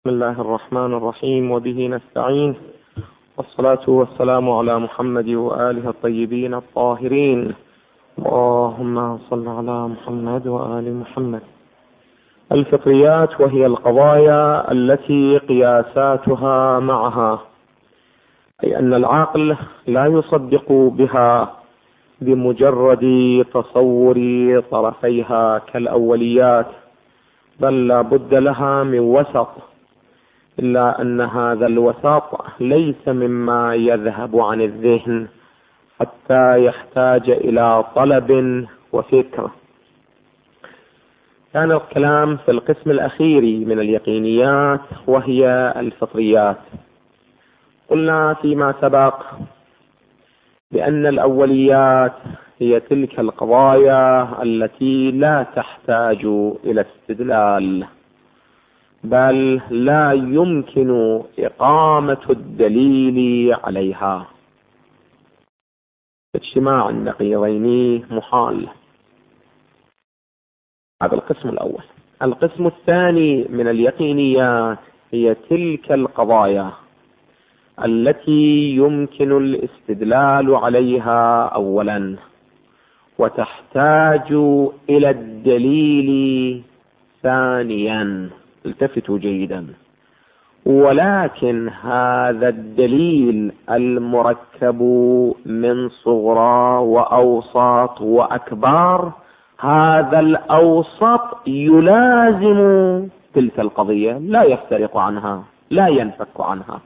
بسم الله الرحمن الرحيم، وبه نستعين، والصلاة والسلام على محمد وآله الطيبين الطاهرين. اللهم صل على محمد وآل محمد. الفطريات وهي القضايا التي قياساتها معها، أي أن العقل لا يصدق بها بمجرد تصور طرفيها كالأوليات، بل لا بد لها من وسط، إلا أن هذا الوسط ليس مما يذهب عن الذهن حتى يحتاج إلى طلب وفكر. كان الكلام في القسم الأخير من اليقينيات وهي الفطريات. قلنا فيما سبق بأن الأوليات هي تلك القضايا التي لا تحتاج إلى استدلال، بل لا يمكن إقامة الدليل عليها. اجتماع النقيضين محال. هذا القسم الأول. القسم الثاني من اليقينيات هي تلك القضايا التي يمكن الاستدلال عليها أولا، وتحتاج إلى الدليل ثانيا. التفتوا جيدا. ولكن هذا الدليل المركب من صغرى وأوسط وأكبار، هذا الأوسط يلازم تلك القضية، لا يفترق عنها، لا ينفك عنها.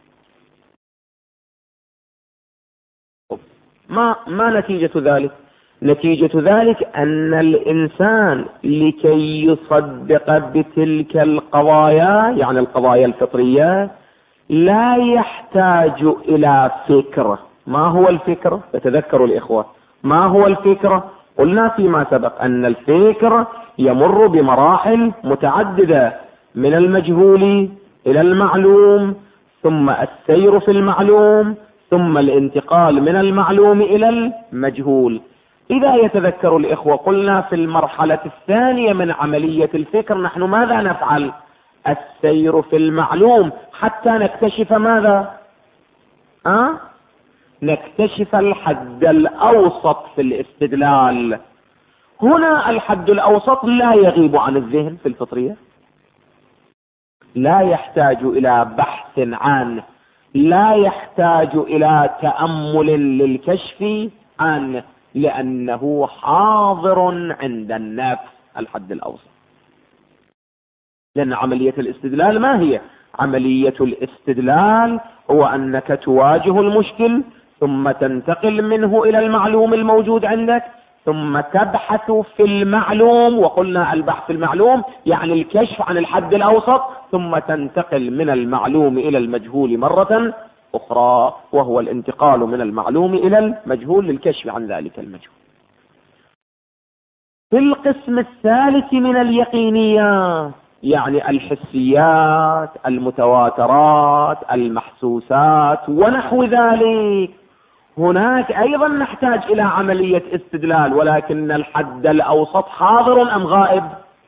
ما نتيجة ذلك؟ نتيجة ذلك أن الإنسان لكي يصدق بتلك القضايا، يعني القضايا الفطرية، لا يحتاج إلى فكر. ما هو الفكر؟ تتذكروا الإخوة، ما هو الفكر؟ قلنا فيما سبق أن الفكر يمر بمراحل متعددة، من المجهول إلى المعلوم، ثم السير في المعلوم، ثم الانتقال من المعلوم إلى المجهول. إذا يتذكر الإخوة، قلنا في المرحلة الثانية من عملية الفكر نحن ماذا نفعل؟ السير في المعلوم حتى نكتشف ماذا؟ نكتشف الحد الأوسط في الاستدلال. هنا الحد الأوسط لا يغيب عن الذهن في الفطرية، لا يحتاج إلى بحث عنه، لا يحتاج إلى تأمل للكشف عنه، لأنه حاضر عند النفس. الحد الأوسط. لأن عملية الاستدلال ما هي؟ عملية الاستدلال هو أنك تواجه المشكل، ثم تنتقل منه إلى المعلوم الموجود عندك، ثم تبحث في المعلوم. وقلنا البحث في المعلوم يعني الكشف عن الحد الأوسط، ثم تنتقل من المعلوم إلى المجهول مرة أخرى، وهو الانتقال من المعلوم إلى المجهول للكشف عن ذلك المجهول. في القسم الثالث من اليقينيات، يعني الحسيات، المتواترات، المحسوسات ونحو ذلك، هناك أيضا نحتاج إلى عملية استدلال، ولكن الحد الأوسط حاضر أم غائب؟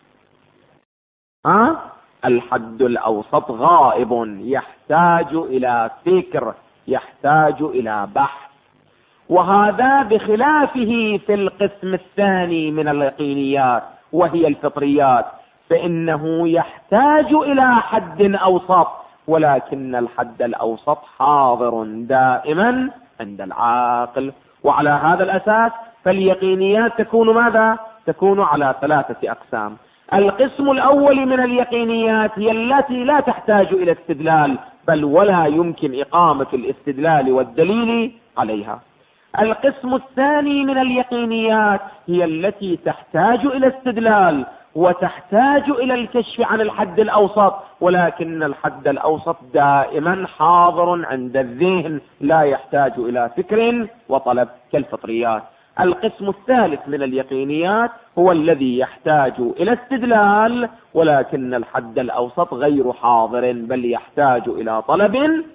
الحد الأوسط غائب، يحتاج إلى فكر، يحتاج إلى بحث. وهذا بخلافه في القسم الثاني من اليقينيات وهي الفطريات، فإنه يحتاج إلى حد أوسط، ولكن الحد الأوسط حاضر دائما عند العاقل. وعلى هذا الأساس فاليقينيات تكون ماذا؟ تكون على 3 أقسام. القسم الأول من اليقينيات هي التي لا تحتاج إلى استدلال، بل ولا يمكن إقامة الاستدلال والدليل عليها. القسم الثاني من اليقينيات هي التي تحتاج إلى استدلال وتحتاج إلى الكشف عن الحد الأوسط، ولكن الحد الأوسط دائما حاضر عند الذهن، لا يحتاج إلى فكر وطلب كالفطريات. القسم الثالث من اليقينيات هو الذي يحتاج إلى استدلال، ولكن الحد الأوسط غير حاضر، بل يحتاج إلى طلب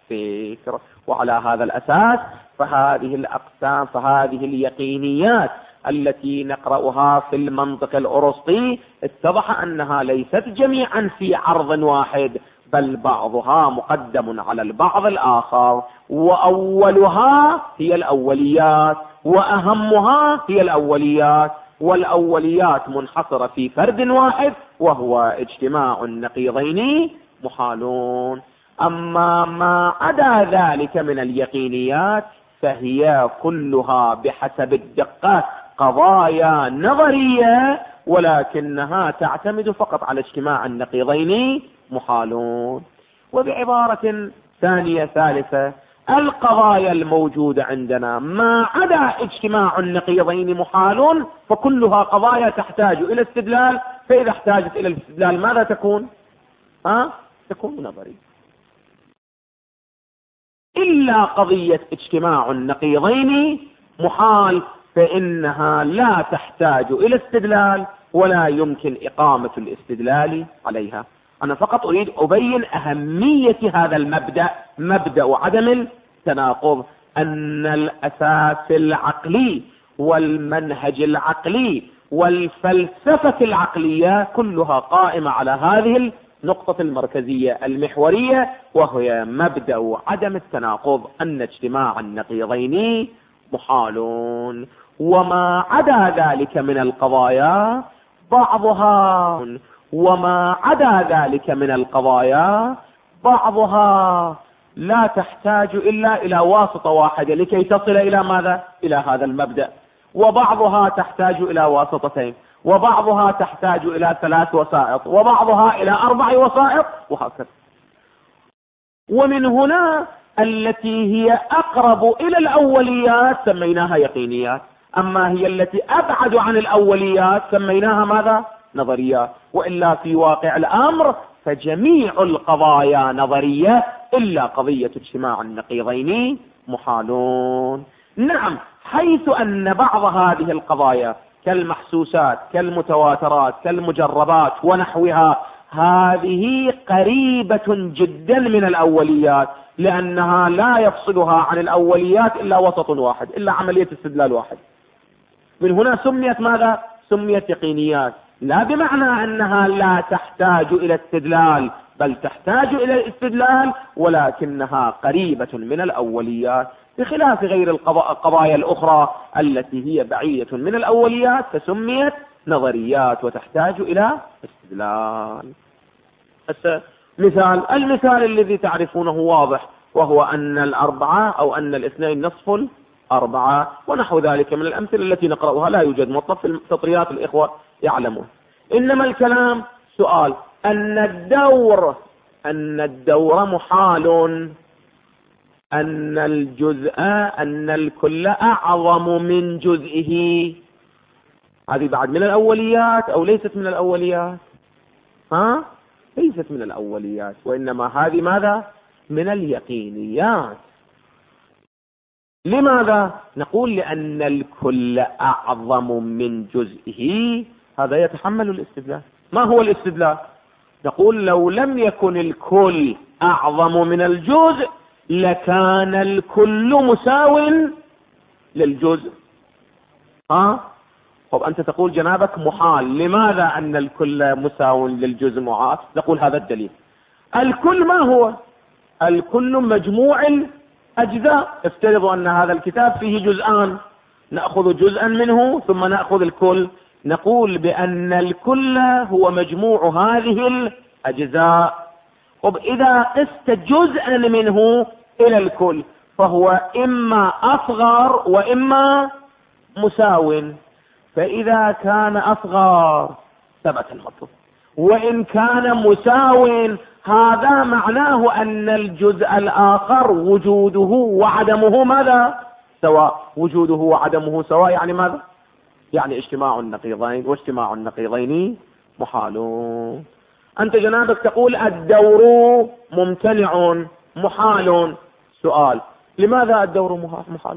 وفكر. وعلى هذا الأساس فهذه الأقسام، فهذه اليقينيات التي نقرأها في المنطق الأرسطي اتضح أنها ليست جميعا في عرض واحد، بل بعضها مقدم على البعض الآخر، وأولها هي الأوليات وأهمها هي الأوليات، والأوليات منحصرة في فرد واحد وهو اجتماع النقيضين محالون. أما ما عدا ذلك من اليقينيات فهي كلها بحسب الدقة قضايا نظرية، ولكنها تعتمد فقط على اجتماع النقيضين محالون. وبعبارة ثانية ثالثة، القضايا الموجودة عندنا ما عدا اجتماع النقيضين محال فكلها قضايا تحتاج إلى استدلال، فإذا احتاجت إلى الاستدلال ماذا تكون؟ تكون نظري. إلا قضية اجتماع النقيضين محال فإنها لا تحتاج إلى استدلال ولا يمكن إقامة الاستدلال عليها. أنا فقط أريد أبين أهمية هذا المبدأ، مبدأ عدم التناقض، أن الأساس العقلي والمنهج العقلي والفلسفة العقلية كلها قائمة على هذه النقطة المركزية المحورية، وهي مبدأ عدم التناقض، أن اجتماع النقيضين محالون. وما عدا ذلك من القضايا بعضها لا تحتاج إلا إلى واسطة واحدة لكي تصل إلى ماذا؟ إلى هذا المبدأ، وبعضها تحتاج إلى واسطتين، وبعضها تحتاج إلى 3 وسائط، وبعضها إلى 4 وسائط، وهكذا. ومن هنا التي هي أقرب إلى الأوليات سميناها يقينيات، أما هي التي أبعد عن الأوليات سميناها ماذا؟ نظريات. وإلا في واقع الأمر فجميع القضايا نظرية إلا قضية اجتماع النقيضين محالون. نعم، حيث أن بعض هذه القضايا كالمحسوسات كالمتواترات كالمجربات ونحوها هذه قريبة جدا من الأوليات، لأنها لا يفصلها عن الأوليات إلا وسط واحد، إلا عملية استدلال واحد. من هنا سميت ماذا؟ سميت يقينيات، لا بمعنى أنها لا تحتاج إلى استدلال، بل تحتاج إلى الاستدلال ولكنها قريبة من الأوليات، بخلاف غير القضايا الأخرى التي هي بعيدة من الأوليات فسميت نظريات وتحتاج إلى استدلال. المثال الذي تعرفونه واضح، وهو أن 4 أو أن 2 نصف 4 ونحو ذلك من الأمثلة التي نقرأها، لا يوجد مطلب في السطريات، الإخوة يعلمون. إنما الكلام سؤال، أن الدور محال، أن الكل أعظم من جزئه، هذه بعد من الأوليات أو ليست من الأوليات؟ ليست من الأوليات، وإنما هذه ماذا؟ من اليقينيات. لماذا؟ نقول لأن الكل أعظم من جزئه، هذا يتحمل الاستدلال. ما هو الاستدلال؟ نقول لو لم يكن الكل أعظم من الجزء لكان الكل مساو للجزء. طب أنت تقول جنابك محال، لماذا أن الكل مساو للجزء معاد؟ نقول هذا الدليل. الكل ما هو؟ الكل مجموع الأجزاء. افترضوا أن هذا الكتاب فيه جزءان، نأخذ جزءا منه ثم نأخذ الكل، نقول بأن الكل هو مجموع هذه الأجزاء. طب إذا قست جزءا منه إلى الكل فهو إما أصغر وإما مساو، فإذا كان أصغر ثبت المطلوب، وإن كان مساو هذا معناه أن الجزء الآخر وجوده وعدمه ماذا؟ سواء. وجوده وعدمه سواء يعني ماذا؟ يعني اجتماع النقيضين، واجتماع النقيضين محالون. أنت جنابك تقول الدور ممتنع محال. سؤال، لماذا الدور محال؟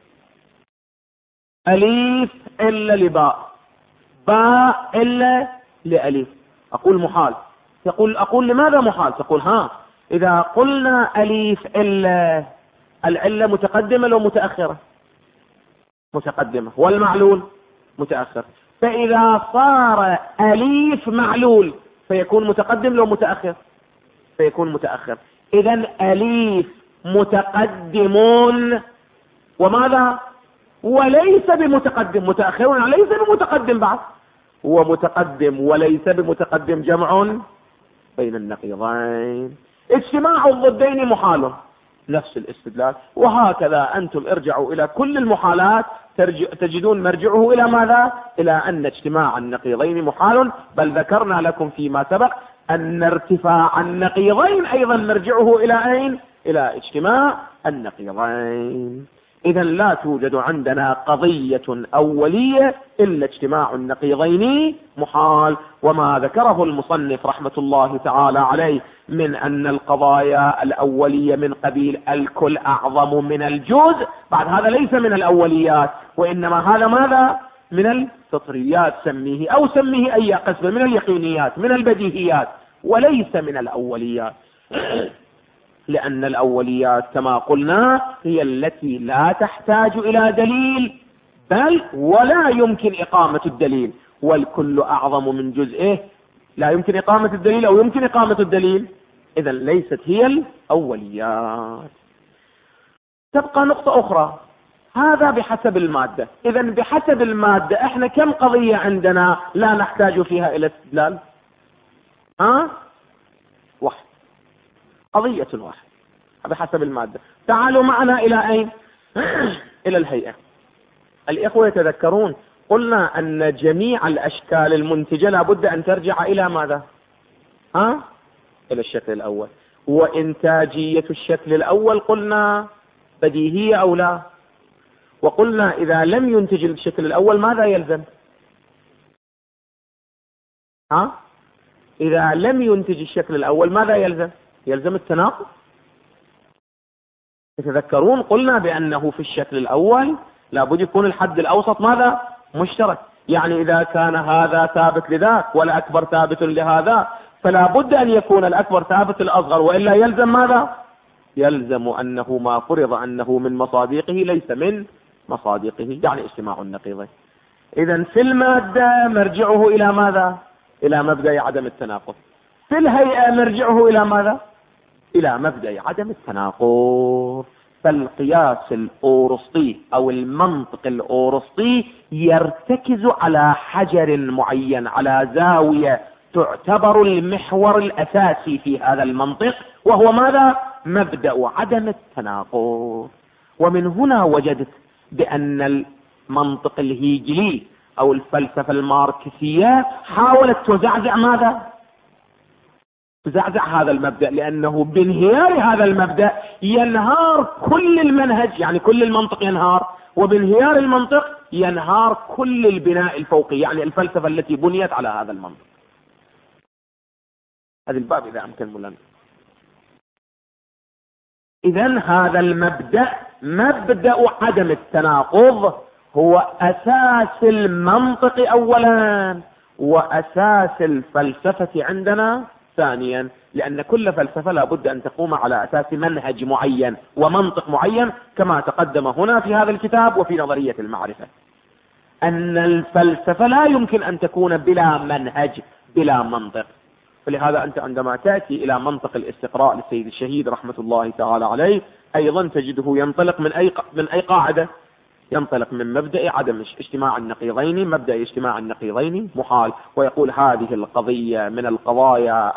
أليف إلا لباء، باء إلا لأليف، أقول محال. أقول لماذا محال؟ تقول إذا قلنا أليف إلا، العلة متقدمة لو متأخرة؟ متقدمة. والمعلول متأخر. فإذا صار أليف معلول فيكون متقدم لو متأخر؟ فيكون متأخر. إذن أليف متقدمون وماذا؟ وليس بمتقدم. متأخر ليس بمتقدم بعد، هو متقدم وليس بمتقدم، جمع بين النقيضين. اجتماع الضدين محال، نفس الاستدلال. وهكذا أنتم ارجعوا إلى كل المحالات تجدون مرجعه إلى ماذا؟ إلى أن اجتماع النقيضين محال. بل ذكرنا لكم فيما سبق أن ارتفاع النقيضين أيضا مرجعه إلى أين؟ إلى اجتماع النقيضين. إذا لا توجد عندنا قضية أولية إلا اجتماع النقيضين محال. وما ذكره المصنف رحمة الله تعالى عليه من أن القضايا الأولية من قبيل الكل أعظم من الجزء، بعد هذا ليس من الأوليات، وإنما هذا ماذا؟ من الفطريات سميه، أو سميه أي قسم، من اليقينيات، من البديهيات، وليس من الأوليات. لأن الأوليات كما قلنا هي التي لا تحتاج إلى دليل، بل ولا يمكن إقامة الدليل، والكل أعظم من جزئه، لا يمكن إقامة الدليل أو يمكن إقامة الدليل، إذن ليست هي الأوليات. تبقى نقطة أخرى، هذا بحسب المادة. إذن بحسب المادة احنا كم قضية عندنا لا نحتاج فيها إلى استدلال؟ واحد، قضية واحد بحسب المادة. تعالوا معنا إلى أين؟ إلى الهيئة. الإخوة يتذكرون قلنا أن جميع الأشكال المنتجة لابد أن ترجع إلى ماذا؟ إلى الشكل الأول. وإنتاجية الشكل الأول قلنا بديهية أو لا؟ وقلنا إذا لم ينتج الشكل الأول ماذا يلزم؟ إذا لم ينتج الشكل الأول ماذا يلزم؟ يلزم التناقض. تتذكرون قلنا بأنه في الشكل الأول لابد يكون الحد الأوسط ماذا؟ مشترك. يعني إذا كان هذا ثابت لذاك والأكبر ثابت لهذا فلا بد أن يكون الأكبر ثابت الأصغر، وإلا يلزم ماذا؟ يلزم أنه ما فرض أنه من مصادقه ليس من مصادقه، يعني اجتماع النقيضين. إذن في المادة مرجعه إلى ماذا؟ إلى مبدأ عدم التناقض. في الهيئة مرجعه إلى ماذا؟ إلى مبدأ عدم التناقض. فالقياس الأورسطي أو المنطق الأورسطي يرتكز على حجر معين، على زاوية تعتبر المحور الأساسي في هذا المنطق، وهو ماذا؟ مبدأ عدم التناقض. ومن هنا وجدت بأن المنطق الهيجلي أو الفلسفة الماركسية حاولت تزعزع ماذا؟ تزعزع هذا المبدأ، لأنه بانهيار هذا المبدأ ينهار كل المنهج، يعني كل المنطق ينهار، وبانهيار المنطق ينهار كل البناء الفوقي، يعني الفلسفة التي بنيت على هذا المنطق. هذا الباب إذا أمكن لنا. إذن هذا المبدأ مبدأ عدم التناقض هو أساس المنطق أولا، وأساس الفلسفة عندنا ثانيا، لأن كل فلسفة لابد أن تقوم على أساس منهج معين ومنطق معين، كما تقدم هنا في هذا الكتاب وفي نظرية المعرفة، أن الفلسفة لا يمكن أن تكون بلا منهج بلا منطق. فلهذا أنت عندما تأتي إلى منطق الاستقراء للسيد الشهيد رحمة الله تعالى عليه أيضا تجده ينطلق من أي قاعدة؟ ينطلق من مبدأ عدم اجتماع النقيضين. مبدأ اجتماع النقيضين محال، ويقول هذه القضية من القضايا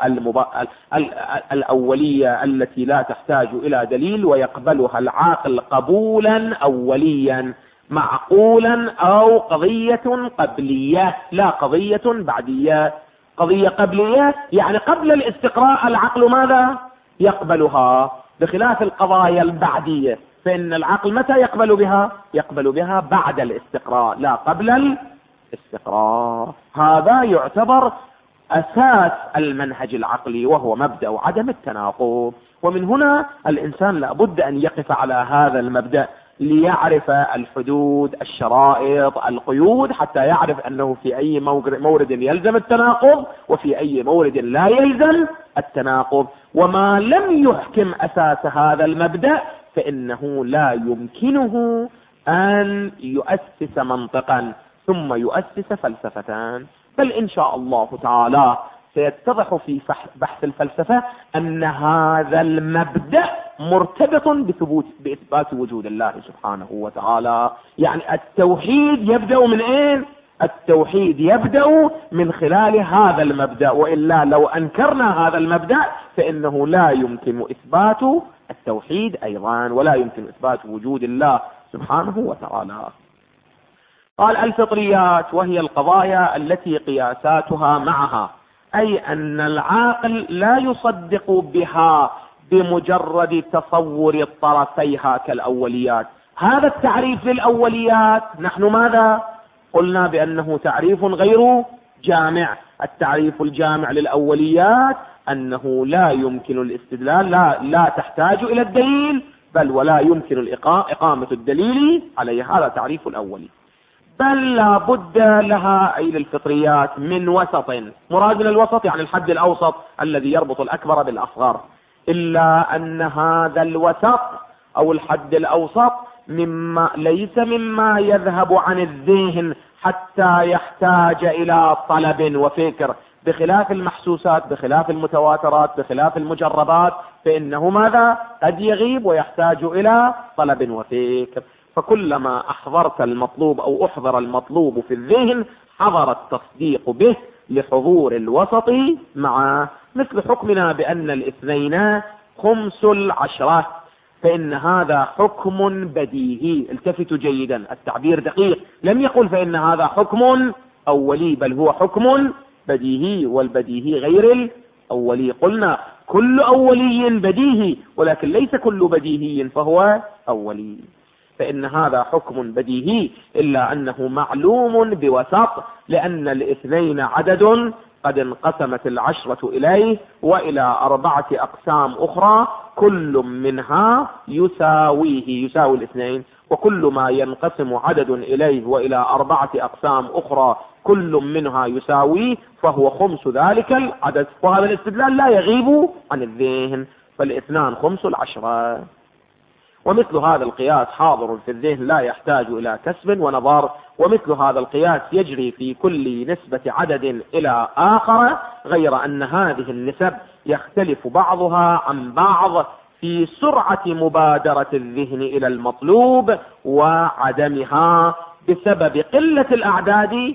الأولية التي لا تحتاج إلى دليل، ويقبلها العاقل قبولا أوليا معقولا، أو قضية قبلية لا قضية بعدية. قضية قبلية يعني قبل الاستقراء العقل ماذا؟ يقبلها، بخلاف القضايا البعدية فإن العقل متى يقبل بها؟ يقبل بها بعد الاستقراء لا قبل الاستقراء. هذا يعتبر أساس المنهج العقلي، وهو مبدأ عدم التناقض. ومن هنا الإنسان لابد أن يقف على هذا المبدأ ليعرف الحدود، الشرائط، القيود، حتى يعرف أنه في أي مورد يلزم التناقض وفي أي مورد لا يلزم التناقض. وما لم يحكم أساس هذا المبدأ فإنه لا يمكنه أن يؤسس منطقا. ثم يؤسس فلسفتان. بل إن شاء الله تعالى سيتضح في بحث الفلسفة أن هذا المبدأ مرتبط بإثبات وجود الله سبحانه وتعالى. يعني التوحيد يبدأ من أين؟ التوحيد يبدأ من خلال هذا المبدأ، وإلا لو أنكرنا هذا المبدأ فإنه لا يمكن إثبات التوحيد أيضا، ولا يمكن إثبات وجود الله سبحانه وتعالى. قال الفطريات وهي القضايا التي قياساتها معها، أي أن العاقل لا يصدق بها بمجرد تصور طرفيها كالأوليات. هذا التعريف للأوليات نحن ماذا قلنا؟ بأنه تعريف غير جامع. التعريف الجامع للأوليات أنه لا يمكن الاستدلال، لا تحتاج إلى الدليل، بل ولا يمكن إقامة الدليل عليها. هذا تعريف الأولي. بل لا بد لها أي للفطريات من وسط. مراد من الوسط يعني الحد الأوسط الذي يربط الأكبر بالأصغر، إلا أن هذا الوسط أو الحد الأوسط ليس مما يذهب عن الذهن حتى يحتاج إلى طلب وفكر، بخلاف المحسوسات، بخلاف المتواترات، بخلاف المجربات، فإنه ماذا قد يغيب ويحتاج إلى طلب وفكر. فكلما أحضرت المطلوب أو أحضر المطلوب في الذهن حضر التصديق به لحضور الوسط معه. مثل حكمنا بأن الاثنين خمس العشرة، فإن هذا حكم بديهي. التفتوا جيدا، التعبير دقيق، لم يقل فإن هذا حكم أولي، بل هو حكم بديهي، والبديهي غير الأولي. قلنا كل أولي بديهي، ولكن ليس كل بديهي فهو أولي. فإن هذا حكم بديهي، إلا أنه معلوم بوسط، لأن الاثنين عدد قد انقسمت العشرة إليه وإلى 4 أقسام أخرى، كل منها يساوي الاثنين. وكل ما ينقسم عدد إليه وإلى 4 أقسام أخرى كل منها يساوي فهو خمس ذلك العدد. وهذا الاستدلال لا يغيب عن الذهن، فالاثنان خمس العشرة. ومثل هذا القياس حاضر في الذهن لا يحتاج إلى كسب ونظر. ومثل هذا القياس يجري في كل نسبة عدد إلى آخر، غير أن هذه النسب يختلف بعضها عن بعض في سرعة مبادرة الذهن إلى المطلوب وعدمها، بسبب قلة الأعداد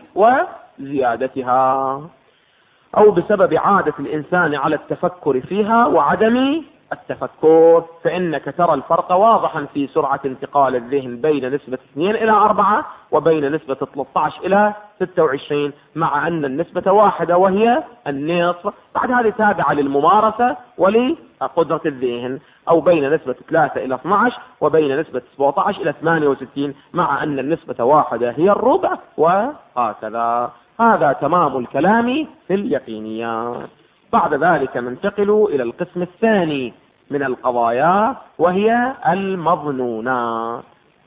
وزيادتها، أو بسبب عادة الإنسان على التفكر فيها وعدم التفكر. فإنك ترى الفرق واضحا في سرعة انتقال الذهن بين نسبة 2 إلى 4 وبين نسبة 13 إلى 26، مع أن النسبة واحدة وهي النصف. بعد هذه تابعة للممارسة ولقدرة الذهن. أو بين نسبة 3 إلى 12 وبين نسبة 17 إلى 68، مع أن النسبة واحدة هي الربع، وهكذا. هذا تمام الكلام في اليقينيات. بعد ذلك ننتقل إلى القسم الثاني من القضايا، وهي المظنونات.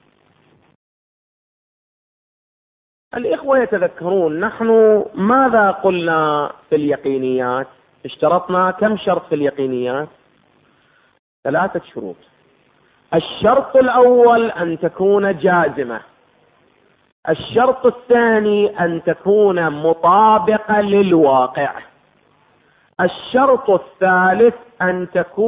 الإخوة يتذكرون نحن ماذا قلنا في اليقينيات؟ اشترطنا كم شرط في اليقينيات؟ 3 شروط. الشرط الأول أن تكون جازمة. الشرط الثاني أن تكون مطابقة للواقع. الشرط الثالث أن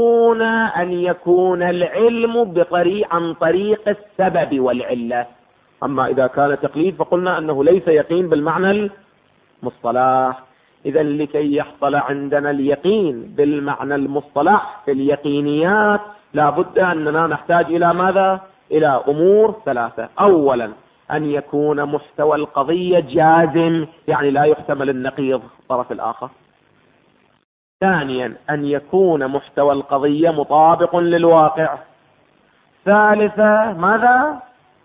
يكون العلم عن طريق السبب والعلة. أما إذا كان تقليد فقلنا أنه ليس يقين بالمعنى المصطلح. إذا لكي يحصل عندنا اليقين بالمعنى المصطلح في اليقينيات لابد أننا نحتاج إلى ماذا؟ إلى أمور 3. أولا أن يكون محتوى القضية جازم، يعني لا يحتمل النقيض الطرف الآخر. ثانيا أن يكون محتوى القضية مطابق للواقع. ثالثا ماذا؟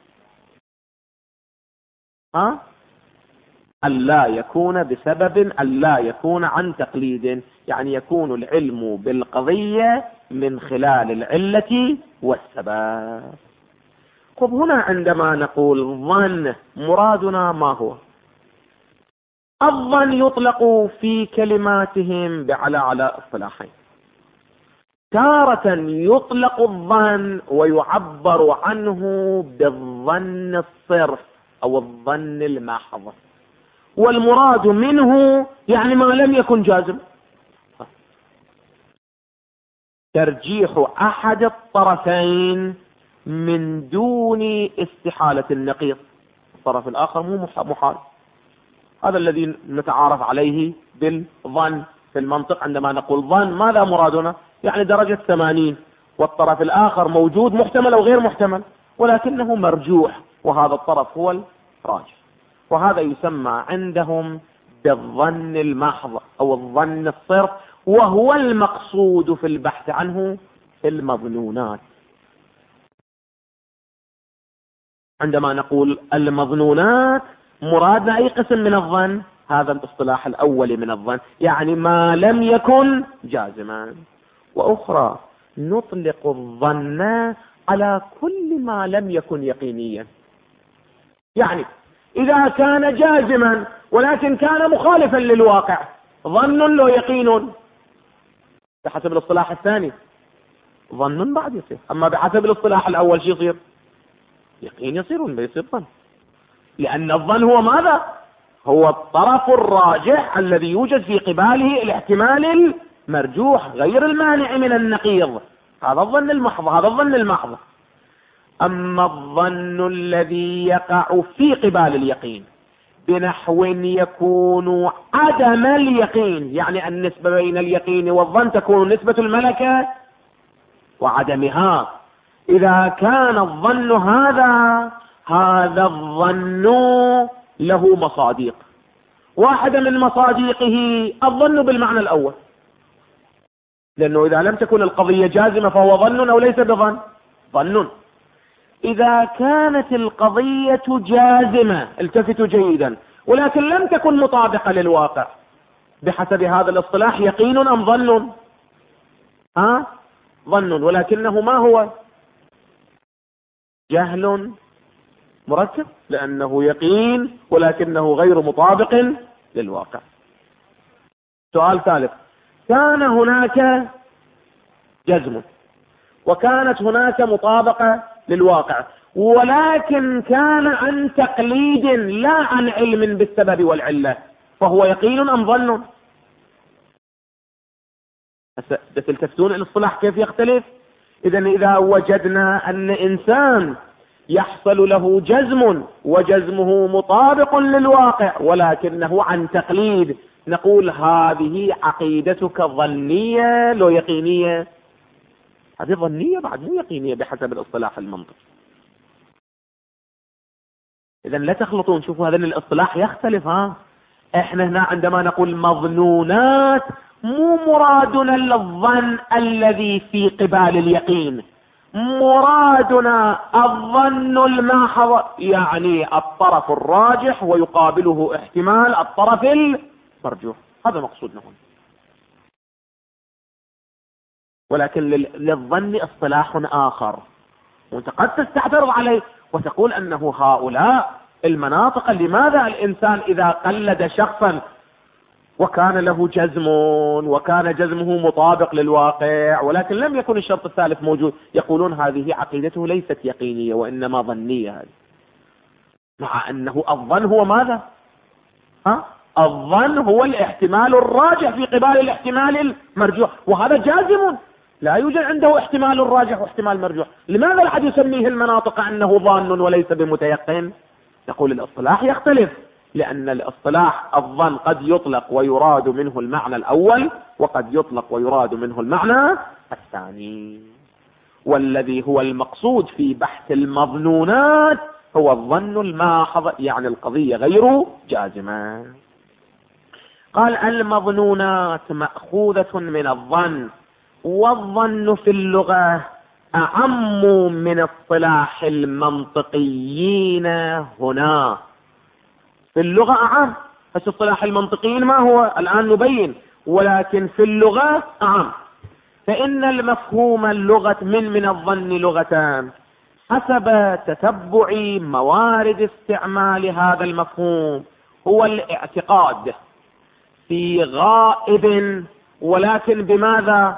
ألا يكون بسبب، ألا يكون عن تقليد، يعني يكون العلم بالقضية من خلال العلة والسبب. طب هنا عندما نقول ظن مرادنا ما هو؟ الظن يطلق في كلماتهم على اصطلاحين. تارة يطلق الظن ويعبر عنه بالظن الصرف أو الظن المحض، والمراد منه يعني ما لم يكن جازم، ترجيح أحد الطرفين من دون استحالة النقيض. الطرف الآخر مو محال. هذا الذي نتعارف عليه بالظن في المنطق. عندما نقول ظن ماذا مرادنا؟ يعني درجة 80، والطرف الآخر موجود محتمل أو غير محتمل ولكنه مرجوح، وهذا الطرف هو الراجح، وهذا يسمى عندهم بالظن المحض أو الظن الصرف، وهو المقصود في البحث عنه في المظنونات. عندما نقول المظنونات مرادنا أي قسم من الظن؟ هذا الاصطلاح الأول من الظن، يعني ما لم يكن جازما. وأخرى نطلق الظن على كل ما لم يكن يقينيا، يعني إذا كان جازما ولكن كان مخالفا للواقع، ظن لو يقين بحسب الاصطلاح الثاني، ظن بعد يصير. أما بحسب الاصطلاح الأول شو يصير؟ يقين يصير ولا يصير ظن، لأن الظن هو ماذا؟ هو الطرف الراجح الذي يوجد في قباله الاحتمال المرجوح غير المانع من النقيض. هذا الظن المحض، هذا الظن المحض. أما الظن الذي يقع في قبال اليقين بنحو يكون عدم اليقين، يعني النسبة بين اليقين والظن تكون نسبة الملكة وعدمها. إذا كان الظن هذا الظن له مصادق، واحدة من مصادقه الظن بالمعنى الأول، لأنه إذا لم تكن القضية جازمة فهو ظن أو ليس بظن؟ ظن. إذا كانت القضية جازمة، التفتوا جيدا، ولكن لم تكن مطابقة للواقع، بحسب هذا الاصطلاح يقين أم ظن؟ ظن، ولكنه ما هو؟ جهل مركب، لأنه يقين ولكنه غير مطابق للواقع. سؤال ثالث: كان هناك جزم وكانت هناك مطابقة للواقع، ولكن كان عن تقليد لا عن علم بالسبب والعلة، فهو يقين أم ظن؟ بس التفتون الاصطلاح كيف يختلف؟ إذا وجدنا أن إنسان يحصل له جزم وجزمه مطابق للواقع ولكنه عن تقليد، نقول هذه عقيدتك ظنية لو يقينية؟ هذه ظنية بعد مو يقينية بحسب الاصطلاح المنطقي. إذن لا تخلطون، شوفوا هذا الاصطلاح يختلف. احنا هنا عندما نقول مظنونات مو مرادنا الظن الذي في قبال اليقين، مرادنا الظن الماحظ، يعني الطرف الراجح ويقابله احتمال الطرف المرجوح، هذا مقصودنا هنا. ولكن للظن اصطلاح آخر، وانت قد تستعترض عليه وتقول أنه هؤلاء المناطق، لماذا الإنسان إذا قلد شخصا وكان له جزم وكان جزمه مطابق للواقع ولكن لم يكن الشرط الثالث موجود، يقولون هذه عقيدته ليست يقينية وإنما ظنية، هذه مع أنه الظن هو ماذا؟ الظن هو الاحتمال الراجح في قبال الاحتمال المرجوح، وهذا جازم، لا يوجد عنده احتمال راجح واحتمال مرجوح. لماذا العد يسميه المناطق أنه ظان وليس بمتيقن؟ نقول الاصطلاح يختلف، لأن الاصطلاح الظن قد يطلق ويراد منه المعنى الأول، وقد يطلق ويراد منه المعنى الثاني، والذي هو المقصود في بحث المظنونات هو الظن الماحظ، يعني القضية غير جازمة. قال المظنونات مأخوذة من الظن، والظن في اللغة أعم من اصطلاح المنطقيين هنا. في اللغة أعم، بس اصطلاح المنطقيين ما هو الآن نبين، ولكن في اللغة أعم. فإن المفهوم اللغة من الظن لغتان حسب تتبع موارد استعمال هذا المفهوم، هو الاعتقاد في غائب، ولكن بماذا؟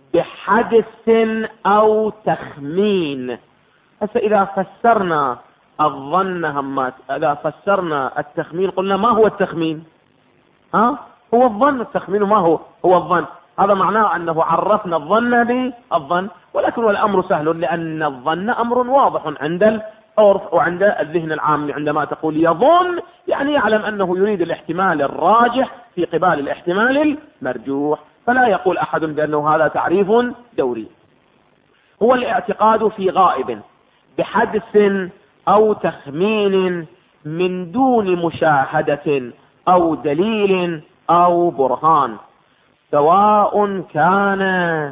بحدث أو تخمين. هسه إذا فسرنا الظن همات. إذا فسرنا التخمين قلنا ما هو التخمين؟ هو الظن. التخمين ما هو الظن. هذا معناه أنه عرفنا الظن بالظن، ولكن الأمر سهل، لأن الظن أمر واضح عند العرف وعند الذهن العام. عندما تقول يظن يعني يعلم أنه يريد الاحتمال الراجح في قبال الاحتمال المرجوح، فلا يقول أحد بأنه هذا تعريف دوري. هو الاعتقاد في غائب بحدث أو تخمين من دون مشاهدة أو دليل أو برهان، سواء كان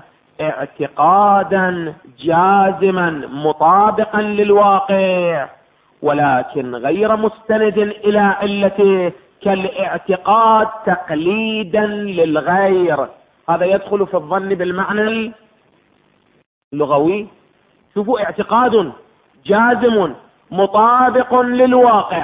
اعتقادا جازما مطابقا للواقع ولكن غير مستند إلى علته، كالاعتقاد تقليدا للغير. هذا يدخل في الظن بالمعنى اللغوي. شوفوا، اعتقاد جازم مطابق للواقع،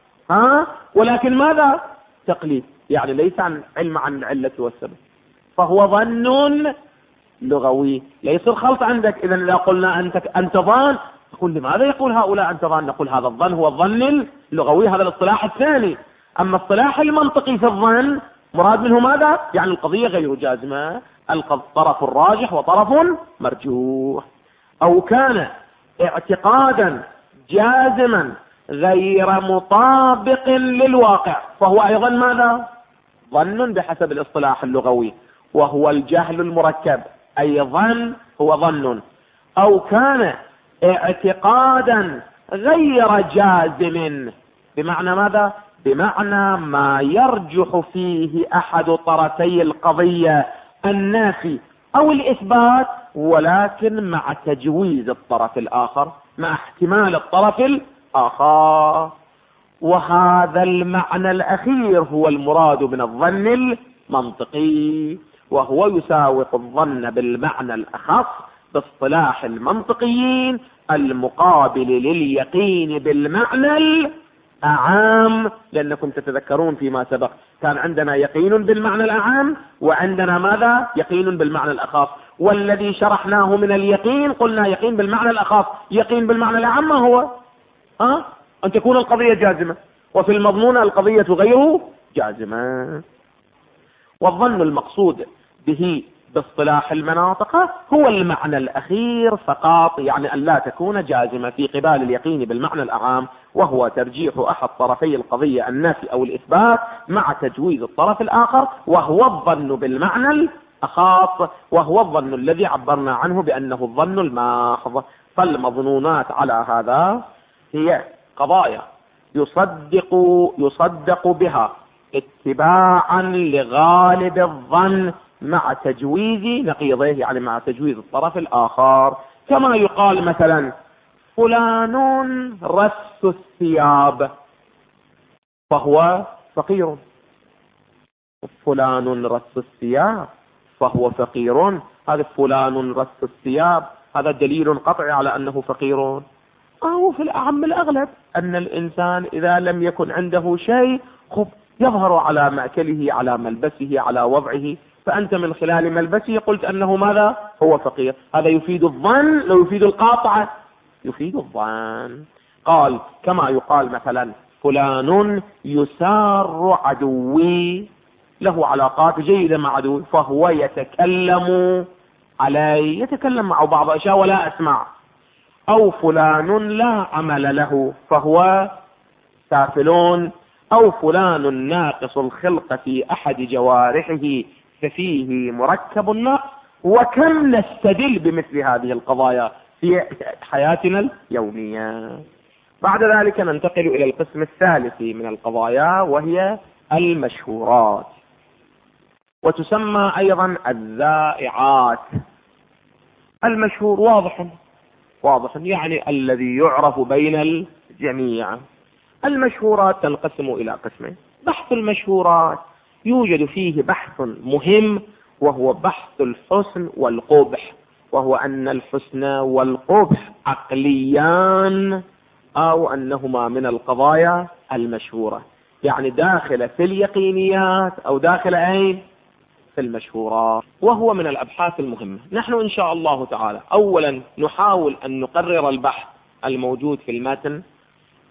ولكن ماذا؟ تقليد، يعني ليس عن علم عن العلة والسبب، فهو ظن لغوي. ليس الخلط عندك. إذا إذا قلنا أنت ظان، تقول لماذا يقول هؤلاء أنت ظان؟ نقول هذا الظن هو الظن اللغوي، هذا الاصطلاح الثاني. أما الصلاح المنطقي في الظن مراد منه ماذا؟ يعني القضية غير جازمة، الطرف الراجح وطرف مرجوح. أو كان اعتقادا جازما غير مطابق للواقع، فهو أيضا ماذا؟ ظن بحسب الاصطلاح اللغوي، وهو الجهل المركب، أي ظن هو ظن. أو كان اعتقادا غير جازم، بمعنى ماذا؟ بمعنى ما يرجح فيه أحد طرفي القضية، النافي أو الإثبات، ولكن مع تجويز الطرف الآخر، مع احتمال الطرف الآخر. وهذا المعنى الأخير هو المراد من الظن المنطقي، وهو يساوق الظن بالمعنى الأخص باصطلاح المنطقيين المقابل لليقين بالمعنى الأعام. لأنكم تتذكرون فيما سبق كان عندنا يقين بالمعنى الأعام، وعندنا ماذا؟ يقين بالمعنى الأخص. والذي شرحناه من اليقين قلنا يقين بالمعنى الأخص. يقين بالمعنى الأعام ما هو؟ أن تكون القضية جازمة، وفي المضمون القضية غير جازمة. والظن المقصود به باصطلاح المناطق هو المعنى الأخير فقط، يعني أن لا تكون جازمة في قبال اليقين بالمعنى الأعام، وهو ترجيح أحد طرفي القضية النافي أو الإثبات مع تجويز الطرف الآخر، وهو الظن بالمعنى الأخص، وهو الظن الذي عبرنا عنه بأنه الظن الماحظ. فالمظنونات على هذا هي قضايا يصدق بها اتباعا لغالب الظن مع تجويز نقيضه، يعني مع تجويز الطرف الآخر. كما يقال مثلا فلان رث الثياب فهو فقير، فلان رث الثياب فهو فقير. هذا فلان رث الثياب هذا دليل قطعي على أنه فقير. في الأعم الأغلب أن الإنسان إذا لم يكن عنده شيء يظهر على مأكله، على ملبسه، على وضعه، فأنت من خلال ملبسه قلت أنه ماذا؟ هو فقير. هذا يفيد الظن لو يفيد القاطعة؟ يفيد الظن. قال كما يقال مثلا فلان يسار عدوي، له علاقات جيدة مع عدوي، فهو يتكلم علي، يتكلم مع بعض أشياء ولا أسمع. أو فلان لا عمل له فهو سافلون. أو فلان ناقص الخلق في أحد جوارحه ففيه مركب النقص. وكم نستدل بمثل هذه القضايا في حياتنا اليومية. بعد ذلك ننتقل إلى القسم الثالث من القضايا، وهي المشهورات، وتسمى أيضا الذائعات. المشهور واضح يعني الذي يعرف بين الجميع. المشهورات تنقسم إلى قسمين. بحث المشهورات يوجد فيه بحث مهم، وهو بحث الحسن والقبح، وهو أن الحسن والقبح عقليان، أو أنهما من القضايا المشهورة، يعني داخل في اليقينيات أو داخل أين؟ في المشهورات، وهو من الأبحاث المهمة. نحن إن شاء الله تعالى أولا نحاول أن نقرر البحث الموجود في المتن،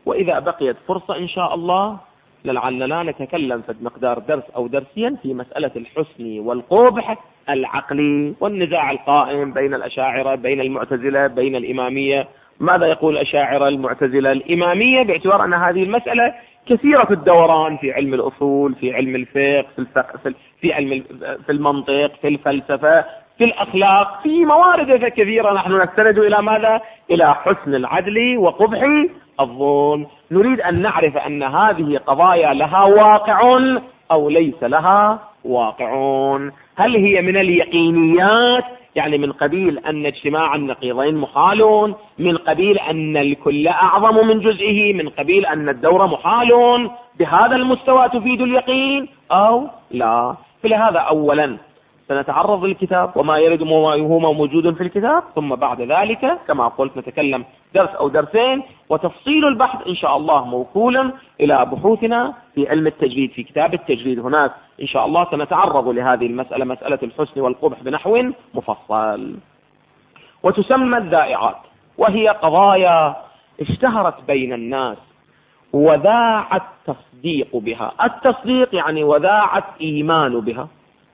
وإذا بقيت فرصة إن شاء الله لعلنا نتكلم في مقدار درس أو درسين في مسألة الحسن والقبح العقلي والنزاع القائم بين الأشاعرة بين المعتزلة بين الإمامية. ماذا يقول الأشاعرة المعتزلة الإمامية؟ باعتبار أن هذه المسألة كثيرة الدوران في علم الأصول في علم الفقه في علم في المنطق في الفلسفة في الأخلاق في موارد كثيرة. نحن نستند إلى ماذا؟ إلى حسن العدل وقبح الظلم. نريد أن نعرف أن هذه قضايا لها واقع أو ليس لها واقع. هل هي من اليقينيات يعني من قبيل أن اجتماع النقيضين محال، من قبيل أن الكل أعظم من جزئه، من قبيل أن الدور محال بهذا المستوى تفيد اليقين أو لا؟ فلهذا أولا سنتعرض للكتاب وما يرد وما موجود في الكتاب، ثم بعد ذلك كما قلت نتكلم درس أو درسين، وتفصيل البحث إن شاء الله موكولا إلى بحوثنا في علم التجريد في كتاب التجريد. هناك إن شاء الله سنتعرض لهذه المسألة مسألة الحسن والقبح بنحو مفصل. وتسمى الذائعات، وهي قضايا اشتهرت بين الناس وذاع التصديق بها. التصديق يعني وذاع الإيمان بها.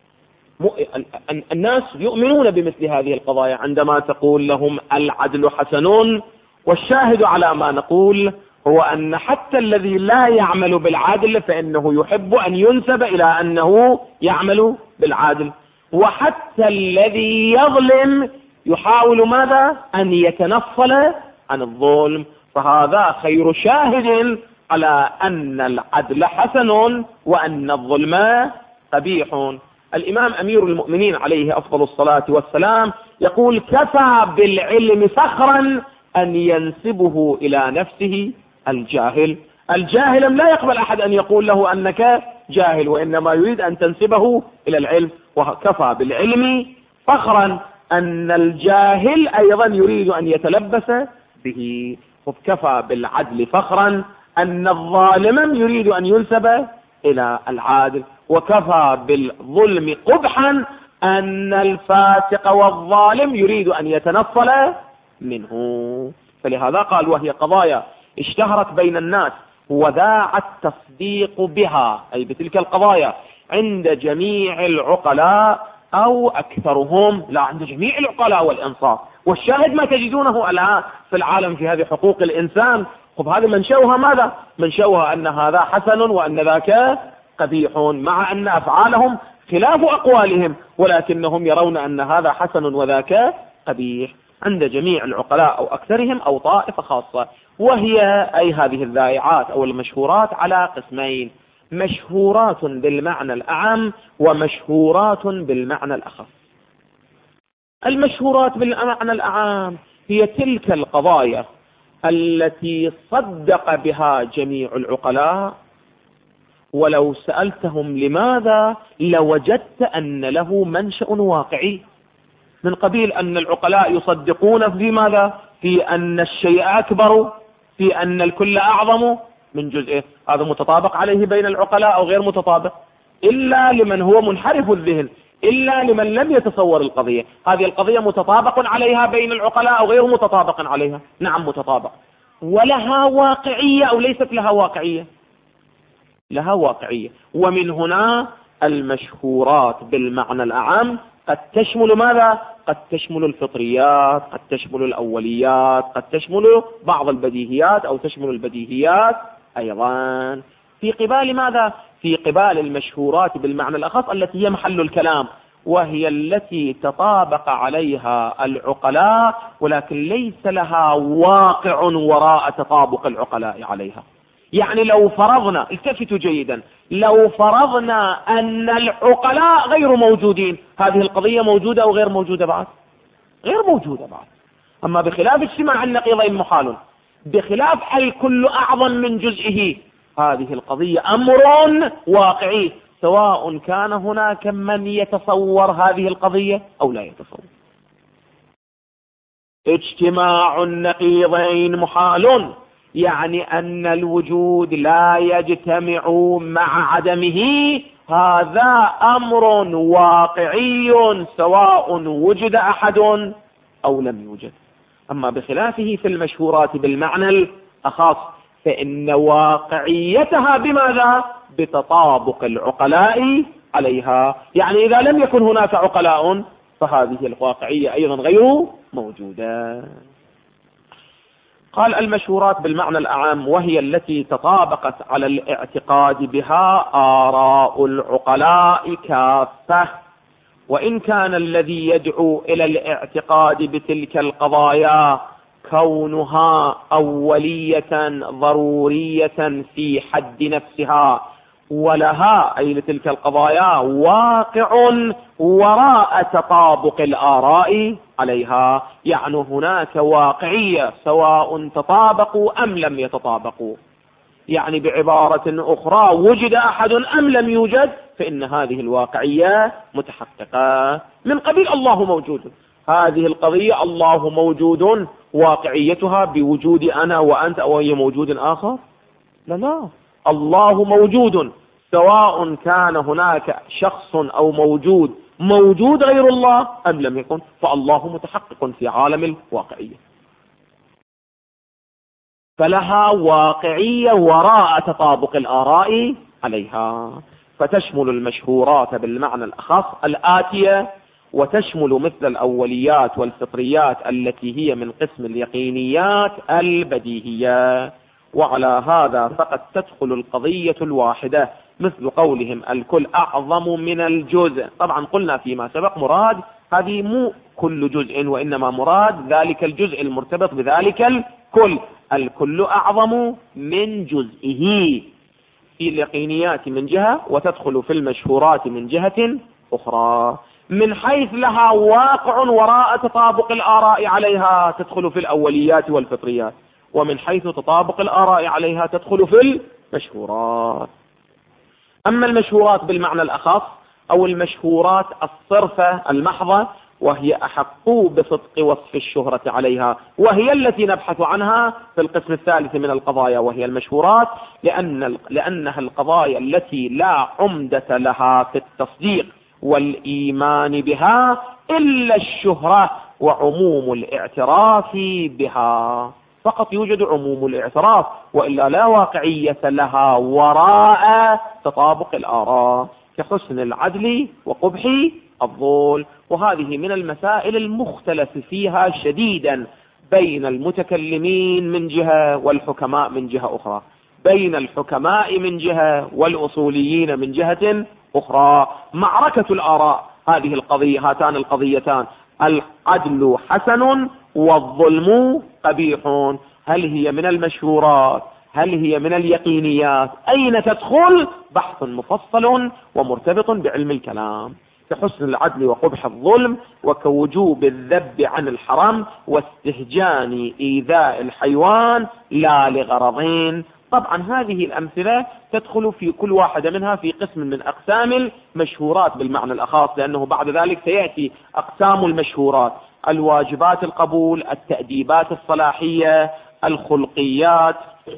الناس يؤمنون بمثل هذه القضايا عندما تقول لهم العدل حسن، والشاهد على ما نقول هو أن حتى الذي لا يعمل بالعدل فإنه يحب أن ينسب إلى أنه يعمل بالعدل، وحتى الذي يظلم يحاول ماذا؟ أن يتنفل عن الظلم. فهذا خير شاهد على أن العدل حسن وأن الظلم قبيح. الإمام أمير المؤمنين عليه أفضل الصلاة والسلام يقول: كفى بالعلم فخرا أن ينسبه إلى نفسه الجاهل. الجاهل لا يقبل أحد أن يقول له أنك جاهل، وإنما يريد أن تنسبه إلى العلم. وكفى بالعلم فخرا أن الجاهل أيضا يريد أن يتلبس به. وكفى بالعدل فخرا أن الظالم يريد أن ينسب إلى العادل. وكفى بالظلم قبحا أن الفاسق والظالم يريد أن يتنفل منه. فلهذا قال: وهي قضايا اشتهرت بين الناس وذاع التصديق بها، أي بتلك القضايا، عند جميع العقلاء أو أكثرهم، لا عند جميع العقلاء والإنصاف. والشاهد ما تجدونه الآن في العالم في هذه حقوق الإنسان. خب هذا منشأها ماذا؟ منشأها أن هذا حسن وأن ذاك قبيح، مع أن أفعالهم خلاف أقوالهم، ولكنهم يرون أن هذا حسن وذاك قبيح عند جميع العقلاء أو أكثرهم أو طائفة خاصة. وهي أي هذه الذائعات أو المشهورات على قسمين: مشهورات بالمعنى الأعم ومشهورات بالمعنى الأخص. المشهورات بالمعنى الأعم هي تلك القضايا التي صدق بها جميع العقلاء، ولو سألتهم لماذا لوجدت أن له منشأ واقعي، من قبيل أن العقلاء يصدقون في ماذا؟ في أن الشيء أكبر، في أن الكل أعظم من جزئه. هذا متطابق عليه بين العقلاء أو غير متطابق؟ إلا لمن هو منحرف الذهن، إلا لمن لم يتصور القضية. هذه القضية متطابق عليها بين العقلاء أو غير متطابق عليها؟ نعم متطابق. ولها واقعية أو ليست لها واقعية؟ لها واقعية. ومن هنا المشهورات بالمعنى الأعم قد تشمل ماذا؟ قد تشمل الفطريات، قد تشمل الأوليات، قد تشمل بعض البديهيات أو تشمل البديهيات أيضا. في قبال ماذا؟ في قبال المشهورات بالمعنى الأخص التي هي محل الكلام، وهي التي تطابق عليها العقلاء ولكن ليس لها واقع وراء تطابق العقلاء عليها. يعني لو فرضنا، التفتوا جيدا، لو فرضنا أن العقلاء غير موجودين، هذه القضية موجودة أو غير موجودة بعد؟ غير موجودة بعد. أما بخلاف اجتماع النقيضين محال، بخلاف الكل أعظم من جزئه، هذه القضية أمر واقعي، سواء كان هناك من يتصور هذه القضية أو لا يتصور. اجتماع النقيضين محال، يعني أن الوجود لا يجتمع مع عدمه، هذا أمر واقعي سواء وجد أحد أو لم يوجد. أما بخلافه في المشهورات بالمعنى الأخص، فإن واقعيتها بماذا؟ بتطابق العقلاء عليها. يعني إذا لم يكن هناك عقلاء فهذه الواقعية أيضا غير موجودة. قال المشهورات بالمعنى الأعم وهي التي تطابقت على الاعتقاد بها آراء العقلاء كافة، وإن كان الذي يدعو إلى الاعتقاد بتلك القضايا كونها أولية ضرورية في حد نفسها، ولها أي لتلك القضايا واقع وراء تطابق الآراء عليها. يعني هناك واقعية سواء تطابقوا أم لم يتطابقوا. يعني بعبارة أخرى وجد أحد أم لم يوجد فإن هذه الواقعية متحققة. من قبيل الله موجود، هذه القضية الله موجود، واقعيتها بوجود أنا وأنت أو أي موجود آخر؟ لا، الله موجود، سواء كان هناك شخص أو موجود غير الله أم لم يكن، فالله متحقق في عالم الواقعية. فلها واقعية وراء تطابق الآراء عليها. فتشمل المشهورات بالمعنى الأخص الآتية، وتشمل مثل الأوليات والفطريات التي هي من قسم اليقينيات البديهية. وعلى هذا فقد تدخل القضية الواحدة، مثل قولهم الكل أعظم من الجزء. طبعا قلنا فيما سبق مراد هذه مو كل جزء، وإنما مراد ذلك الجزء المرتبط بذلك الكل. الكل أعظم من جزئه في اليقينيات من جهة، وتدخل في المشهورات من جهة أخرى. من حيث لها واقع وراء تطابق الآراء عليها تدخل في الأوليات والفطريات، ومن حيث تطابق الآراء عليها تدخل في المشهورات. أما المشهورات بالمعنى الأخص أو المشهورات الصرفة المحضة، وهي أحق بصدق وصف الشهرة عليها، وهي التي نبحث عنها في القسم الثالث من القضايا، وهي المشهورات، لأنها القضايا التي لا عمدة لها في التصديق والإيمان بها إلا الشهرة وعموم الاعتراف بها. فقط يوجد عموم الاعتراف، وإلا لا واقعية لها وراء تطابق الآراء، كحسن العدل وقبح الظلم. وهذه من المسائل المختلف فيها شديدا بين المتكلمين من جهة والحكماء من جهة أخرى، بين الحكماء من جهة والأصوليين من جهة أخرى. معركة الآراء هذه القضية، هاتان القضيتان، العدل حسن والظلم قبيح، هل هي من المشهورات؟ هل هي من اليقينيات؟ أين تدخل؟ بحث مفصل ومرتبط بعلم الكلام، كحسن العدل وقبح الظلم، وكوجوب الذب عن الحرام، واستهجان إيذاء الحيوان لا لغرضين. طبعا هذه الأمثلة تدخل في كل واحدة منها في قسم من أقسام المشهورات بالمعنى الأخص، لأنه بعد ذلك سيأتي أقسام المشهورات: الواجبات القبول، التأديبات الصلاحية، الخلقيات،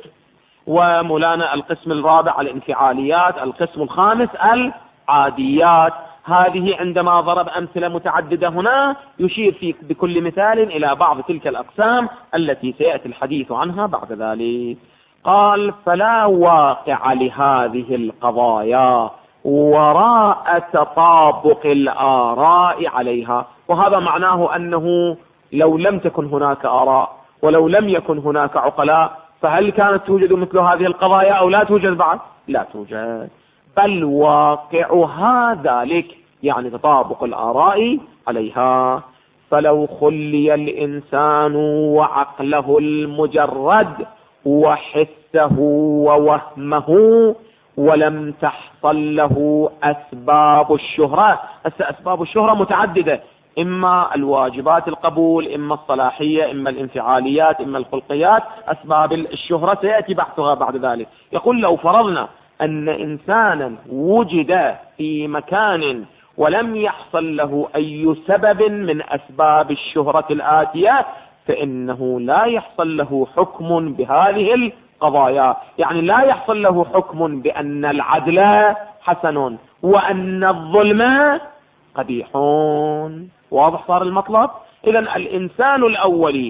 ومولانا القسم الرابع الانفعاليات، القسم الخامس العاديات. هذه عندما ضرب أمثلة متعددة هنا يشير في بكل مثال إلى بعض تلك الأقسام التي سيأتي الحديث عنها بعد ذلك. قال: فلا واقع لهذه القضايا وراء تطابق الآراء عليها. وهذا معناه أنه لو لم تكن هناك آراء ولو لم يكن هناك عقلاء، فهل كانت توجد مثل هذه القضايا أو لا توجد بعد؟ لا توجد، بل واقعها ذلك، يعني تطابق الآراء عليها. فلو خلي الإنسان وعقله المجرد وحسه ووهمه ولم تحصل له أسباب الشهرة. أسباب الشهرة متعددة، إما الواجبات القبول، إما الصلاحية، إما الانفعاليات، إما الخلقيات. أسباب الشهرة سيأتي بحثها بعد ذلك. يقول: لو فرضنا أن إنسانا وجد في مكان ولم يحصل له أي سبب من أسباب الشهرة الآتية، فإنه لا يحصل له حكم بهذه القضايا. يعني لا يحصل له حكم بأن العدل حسن وأن الظلم قبيح. واضح صار المطلب؟ إذن الإنسان الأولي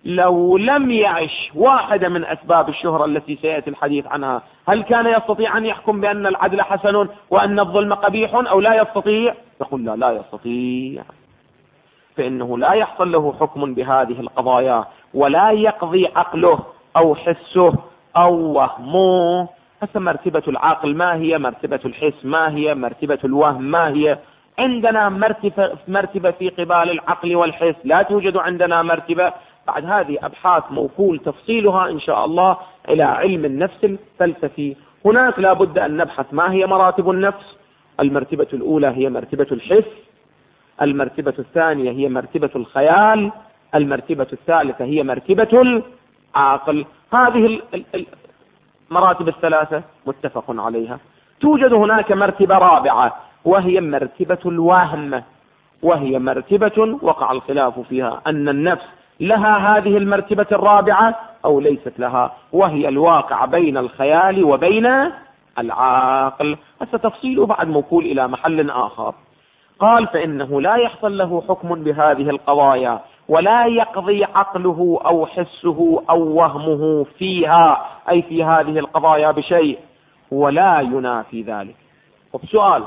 لو لم يعش واحدة من أسباب الشهرة التي سيأتي الحديث عنها، هل كان يستطيع أن يحكم بأن العدل حسن وأن الظلم قبيح أو لا يستطيع؟ يقول لا يستطيع، فإنه لا يحصل له حكم بهذه القضايا، ولا يقضي عقله أو حسه أو وهمه. هسه مرتبة العقل ما هي؟ مرتبة الحس ما هي؟ مرتبة الوهم ما هي؟ عندنا مرتبة في قبال العقل والحس، لا توجد عندنا مرتبة. بعد هذه أبحاث موكول تفصيلها إن شاء الله إلى علم النفس الفلسفي. هناك لا بد أن نبحث ما هي مراتب النفس. المرتبة الأولى هي مرتبة الحس، المرتبة الثانية هي مرتبة الخيال، المرتبة الثالثة هي مرتبة العقل. هذه المراتب الثلاثة متفق عليها. توجد هناك مرتبة رابعة وهي مرتبة الوهم، وهي مرتبة وقع الخلاف فيها أن النفس لها هذه المرتبة الرابعة أو ليست لها، وهي الواقع بين الخيال وبين العقل. ستفصيله بعد موكول إلى محل آخر. قال فإنه لا يحصل له حكم بهذه القضايا، ولا يقضي عقله أو حسه أو وهمه فيها، أي في هذه القضايا بشيء، ولا ينافي ذلك. سؤال،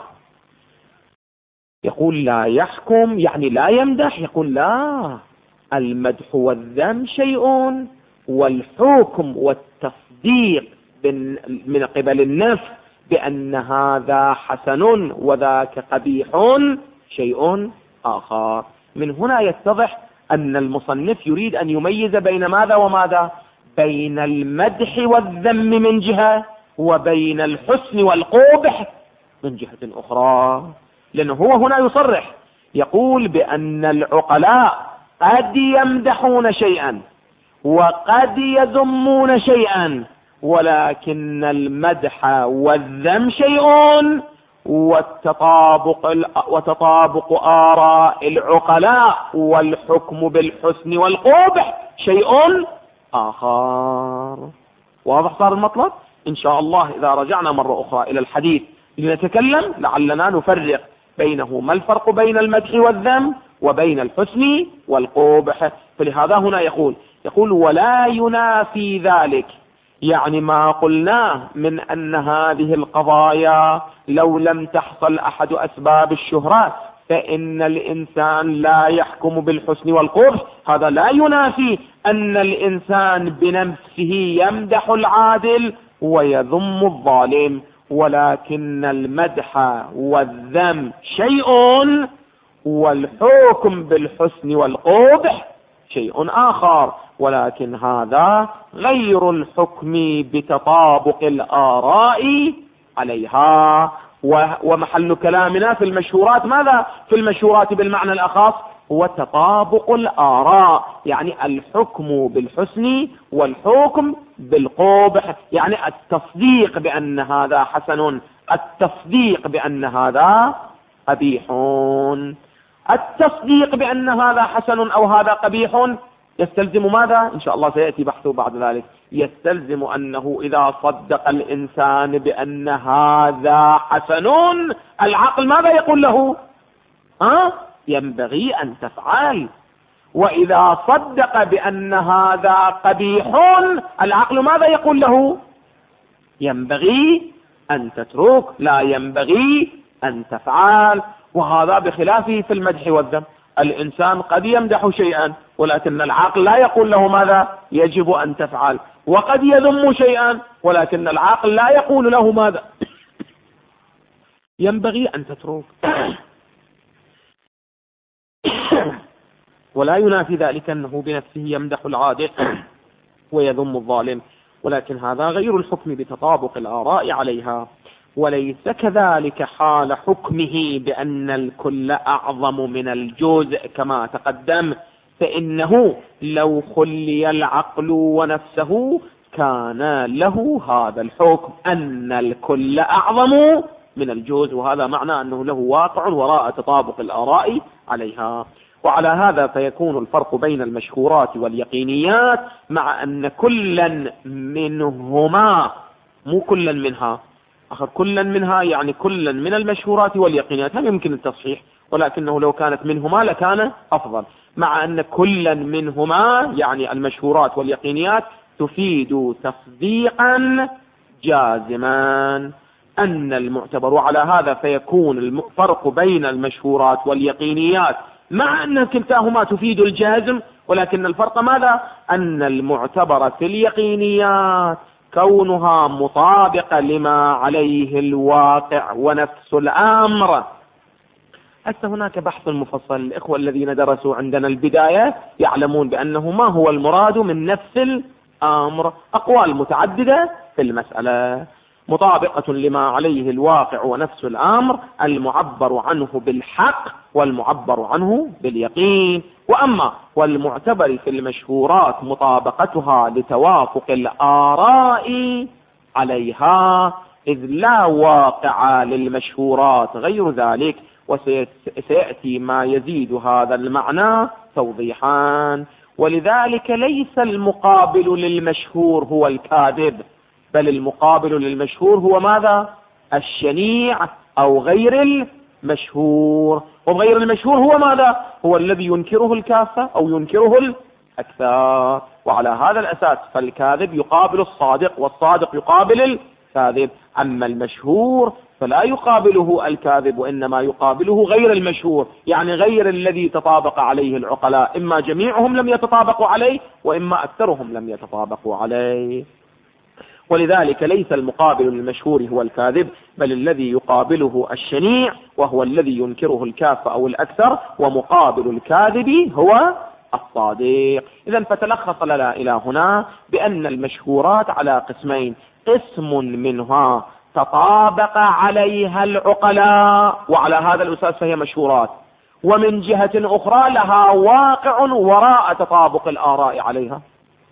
يقول لا يحكم يعني لا يمدح؟ يقول لا، المدح والذم شيء، والحكم والتصديق من قبل النفس بأن هذا حسن وذاك قبيح شيء آخر. من هنا يتضح أن المصنف يريد أن يميز بين ماذا وماذا؟ بين المدح والذم من جهة، وبين الحسن والقبح من جهة أخرى. لأنه هو هنا يصرح يقول بأن العقلاء قد يمدحون شيئا وقد يذمون شيئا، ولكن المدح والذم شيء، وتطابق آراء العقلاء والحكم بالحسن والقبح شيء آخر. واضح صار المطلب؟ إن شاء الله إذا رجعنا مرة أخرى إلى الحديث لنتكلم لعلنا نفرق بينه، ما الفرق بين المدح والذم وبين الحسن والقبح. فلهذا هنا يقول ولا ينافي ذلك، يعني ما قلناه من أن هذه القضايا لو لم تحصل أحد أسباب الشهرات فإن الإنسان لا يحكم بالحسن والقبح، هذا لا ينافي أن الإنسان بنفسه يمدح العادل ويذم الظالم، ولكن المدح والذم شيء والحكم بالحسن والقبح شيء آخر. ولكن هذا غير الحكم بتطابق الآراء عليها. ومحل كلامنا في المشهورات ماذا؟ في المشهورات بالمعنى الأخص هو تطابق الآراء، يعني الحكم بالحسن والحكم بالقبح، يعني التصديق بأن هذا حسن، التصديق بأن هذا قبيح. التصديق بأن هذا حسن أو هذا قبيح يستلزم ماذا؟ إن شاء الله سيأتي بحثه بعد ذلك. يستلزم أنه إذا صدق الإنسان بأن هذا حسن، العقل ماذا يقول له؟ ينبغي أن تفعل. وإذا صدق بأن هذا قبيح، العقل ماذا يقول له؟ ينبغي أن تترك، لا ينبغي أن تفعل. وهذا بخلافه في المدح والذم. الإنسان قد يمدح شيئا ولكن العقل لا يقول له ماذا؟ يجب أن تفعل. وقد يذم شيئا ولكن العقل لا يقول له ماذا؟ ينبغي أن تترك. ولا ينافي ذلك أنه بنفسه يمدح العادل ويذم الظالم، ولكن هذا غير الحكم بتطابق الآراء عليها. وليس كذلك حال حكمه بأن الكل أعظم من الجزء كما تقدم، فإنه لو خلي العقل ونفسه كان له هذا الحكم أن الكل أعظم من الجزء، وهذا معنى أنه له واقع وراء تطابق الآراء عليها. وعلى هذا فيكون الفرق بين المشهورات واليقينيات، مع أن كلا منهما، مو كلا منها، كلا منها يعني كلا من المشهورات واليقينيات، هل يمكن التصحيح؟ ولكنه لو كانت منهما لكان أفضل، مع أن كلا منهما يعني المشهورات واليقينيات تفيد تصديقا جازما أن المعتبر. على هذا فيكون الفرق بين المشهورات واليقينيات مع أن كلتاهما تفيد الجازم، ولكن الفرق ماذا؟ أن المعتبر في اليقينيات كونها مطابقة لما عليه الواقع ونفس الأمر. هسه هناك بحث مفصل، الإخوة الذين درسوا عندنا البداية يعلمون بأنه ما هو المراد من نفس الأمر، أقوال متعددة في المسألة. مطابقة لما عليه الواقع ونفس الأمر المعبر عنه بالحق والمعبر عنه باليقين. وأما والمعتبر في المشهورات مطابقتها لتوافق الآراء عليها، إذ لا واقع للمشهورات غير ذلك، وسيأتي ما يزيد هذا المعنى توضيحا. ولذلك ليس المقابل للمشهور هو الكاذب، بل المقابل للمشهور هو ماذا؟ الشنيع أو غير المشهور. وغير المشهور هو ماذا؟ هو الذي ينكره الكافة أو ينكره الأكثر. وعلى هذا الأساس فالكاذب يقابل الصادق والصادق يقابل الكاذب. أما المشهور فلا يقابله الكاذب، وإنما يقابله غير المشهور، يعني غير الذي تطابق عليه العقلاء، إما جميعهم لم يتطابقوا عليه وإما أكثرهم لم يتطابقوا عليه. ولذلك ليس المقابل للمشهور هو الكاذب، بل الذي يقابله الشنيع وهو الذي ينكره الكافة أو الأكثر، ومقابل الكاذب هو الصادق. إذن فتلخص لنا إلى هنا بأن المشهورات على قسمين: قسم منها تطابق عليها العقلاء وعلى هذا الأساس فهي مشهورات، ومن جهة أخرى لها واقع وراء تطابق الآراء عليها،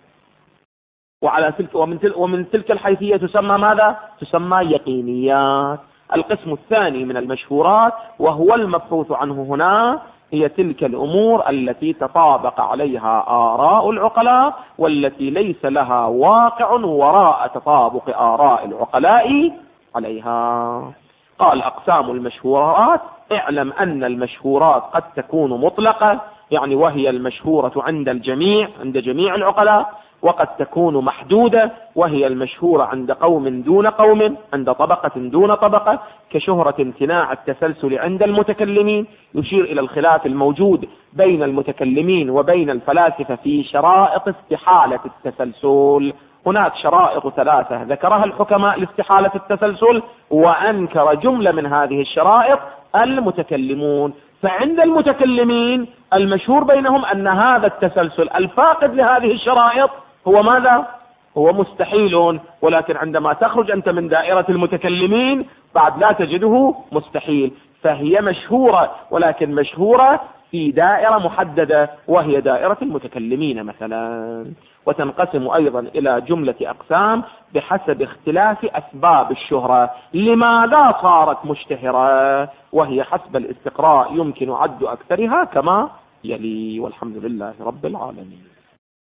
وعلى تلك ومن تلك الحيثية تسمى ماذا؟ تسمى يقينيات. القسم الثاني من المشهورات وهو المبحوث عنه هنا هي تلك الأمور التي تطابق عليها آراء العقلاء والتي ليس لها واقع وراء تطابق آراء العقلاء عليها. قال: أقسام المشهورات: اعلم أن المشهورات قد تكون مطلقة، يعني وهي المشهورة عند الجميع، عند جميع العقلاء، وقد تكون محدودة، وهي المشهورة عند قوم دون قوم، عند طبقة دون طبقة، كشهرة امتناع التسلسل عند المتكلمين، يشير إلى الخلاف الموجود بين المتكلمين وبين الفلاسفة في شرائط استحالة التسلسل. هناك شرائط 3 ذكرها الحكماء لاستحالة التسلسل، وأنكر جملة من هذه الشرائط المتكلمون. فعند المتكلمين المشهور بينهم أن هذا التسلسل الفاقد لهذه الشرائط هو ماذا؟ هو مستحيل، ولكن عندما تخرج أنت من دائرة المتكلمين بعد لا تجده مستحيل. فهي مشهورة، ولكن مشهورة في دائرة محددة وهي دائرة المتكلمين مثلا. وتنقسم أيضا إلى جملة أقسام بحسب اختلاف أسباب الشهرة، لماذا صارت مشتهرة، وهي حسب الاستقراء يمكن عد أكثرها كما يلي. والحمد لله رب العالمين.